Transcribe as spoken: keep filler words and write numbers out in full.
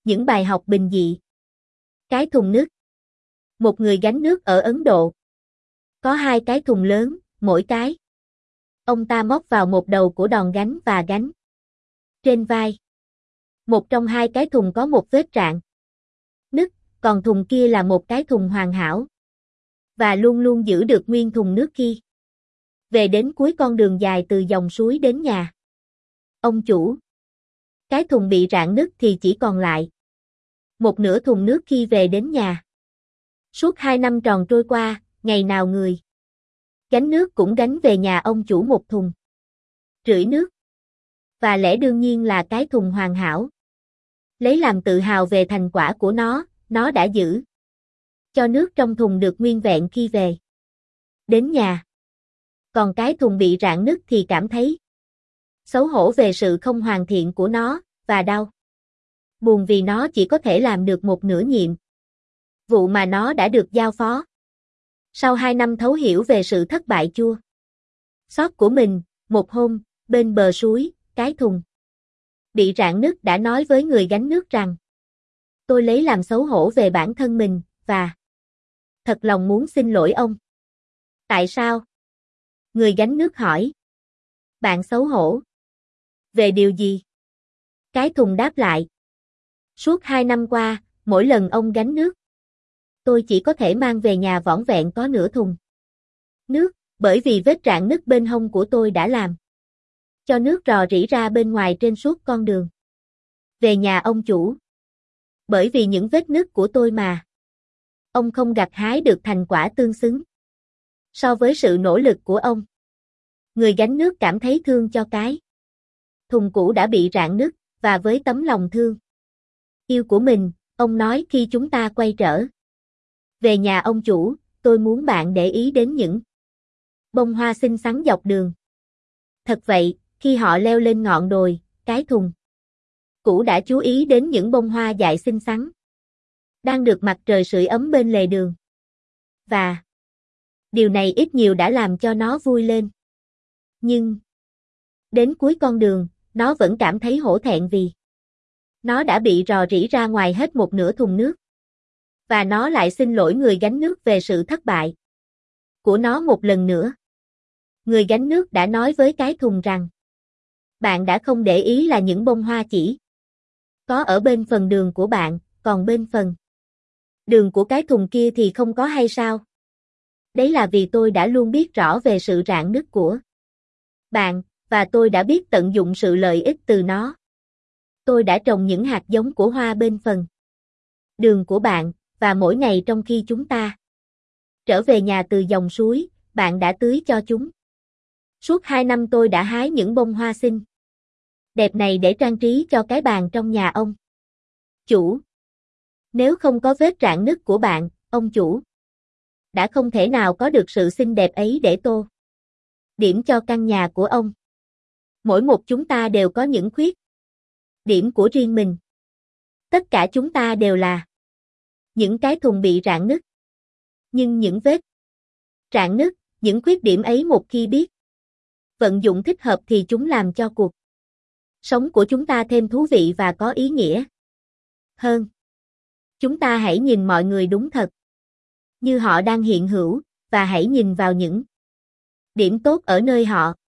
Những bài học bình dị. Cái thùng nước. Một người gánh nước ở Ấn Độ. Có hai cái thùng lớn, mỗi cái. Ông ta móc vào một đầu của đòn gánh và gánh. Trên vai. Một trong hai cái thùng có một vết rạn nứt, còn thùng kia là một cái thùng hoàn hảo. Và luôn luôn giữ được nguyên thùng nước kia. Về đến cuối con đường dài từ dòng suối đến nhà. Ông chủ. Cái thùng bị rạn nứt thì chỉ còn lại một nửa thùng nước khi về đến nhà. Suốt hai năm tròn trôi qua, ngày nào người gánh nước cũng gánh về nhà ông chủ một thùng rưỡi nước. Và lẽ đương nhiên là cái thùng hoàn hảo. Lấy làm tự hào về thành quả của nó, nó đã giữ cho nước trong thùng được nguyên vẹn khi về đến nhà. Còn cái thùng bị rạn nứt thì cảm thấy xấu hổ về sự không hoàn thiện của nó, và đau buồn vì nó chỉ có thể làm được một nửa nhiệm vụ mà nó đã được giao phó. Sau hai năm thấu hiểu về sự thất bại chua xót của mình, một hôm, bên bờ suối, cái thùng bị rạn nứt đã nói với người gánh nước rằng: tôi lấy làm xấu hổ về bản thân mình, và thật lòng muốn xin lỗi ông. Tại sao? Người gánh nước hỏi. Bạn xấu hổ về điều gì? Cái thùng đáp lại. Suốt hai năm qua, mỗi lần ông gánh nước, tôi chỉ có thể mang về nhà vỏn vẹn có nửa thùng nước, bởi vì vết rạn nứt bên hông của tôi đã làm cho nước rò rỉ ra bên ngoài trên suốt con đường về nhà ông chủ. Bởi vì những vết nứt của tôi mà ông không gặt hái được thành quả tương xứng so với sự nỗ lực của ông. Người gánh nước cảm thấy thương cho cái thùng cũ đã bị rạn nứt, và với tấm lòng thương yêu của mình, ông nói: khi chúng ta quay trở về nhà ông chủ, tôi muốn bạn để ý đến những bông hoa xinh xắn dọc đường. Thật vậy, khi họ leo lên ngọn đồi, cái thùng cũ đã chú ý đến những bông hoa dại xinh xắn đang được mặt trời sưởi ấm bên lề đường. Và điều này ít nhiều đã làm cho nó vui lên. Nhưng đến cuối con đường, nó vẫn cảm thấy hổ thẹn vì nó đã bị rò rỉ ra ngoài hết một nửa thùng nước. Và nó lại xin lỗi người gánh nước về sự thất bại của nó một lần nữa. Người gánh nước đã nói với cái thùng rằng: bạn đã không để ý là những bông hoa chỉ có ở bên phần đường của bạn, còn bên phần đường của cái thùng kia thì không có hay sao? Đấy là vì tôi đã luôn biết rõ về sự rạn nứt của bạn, và tôi đã biết tận dụng sự lợi ích từ nó. Tôi đã trồng những hạt giống của hoa bên phần đường của bạn, và mỗi ngày trong khi chúng ta trở về nhà từ dòng suối, bạn đã tưới cho chúng. Suốt hai năm tôi đã hái những bông hoa xinh đẹp này để trang trí cho cái bàn trong nhà ông chủ. Nếu không có vết rạn nứt của bạn, ông chủ đã không thể nào có được sự xinh đẹp ấy để tô điểm cho căn nhà của ông. Mỗi một chúng ta đều có những khuyết điểm của riêng mình. Tất cả chúng ta đều là những cái thùng bị rạn nứt. Nhưng những vết rạn nứt, những khuyết điểm ấy một khi biết vận dụng thích hợp thì chúng làm cho cuộc sống của chúng ta thêm thú vị và có ý nghĩa hơn. Chúng ta hãy nhìn mọi người đúng thật như họ đang hiện hữu, và hãy nhìn vào những điểm tốt ở nơi họ.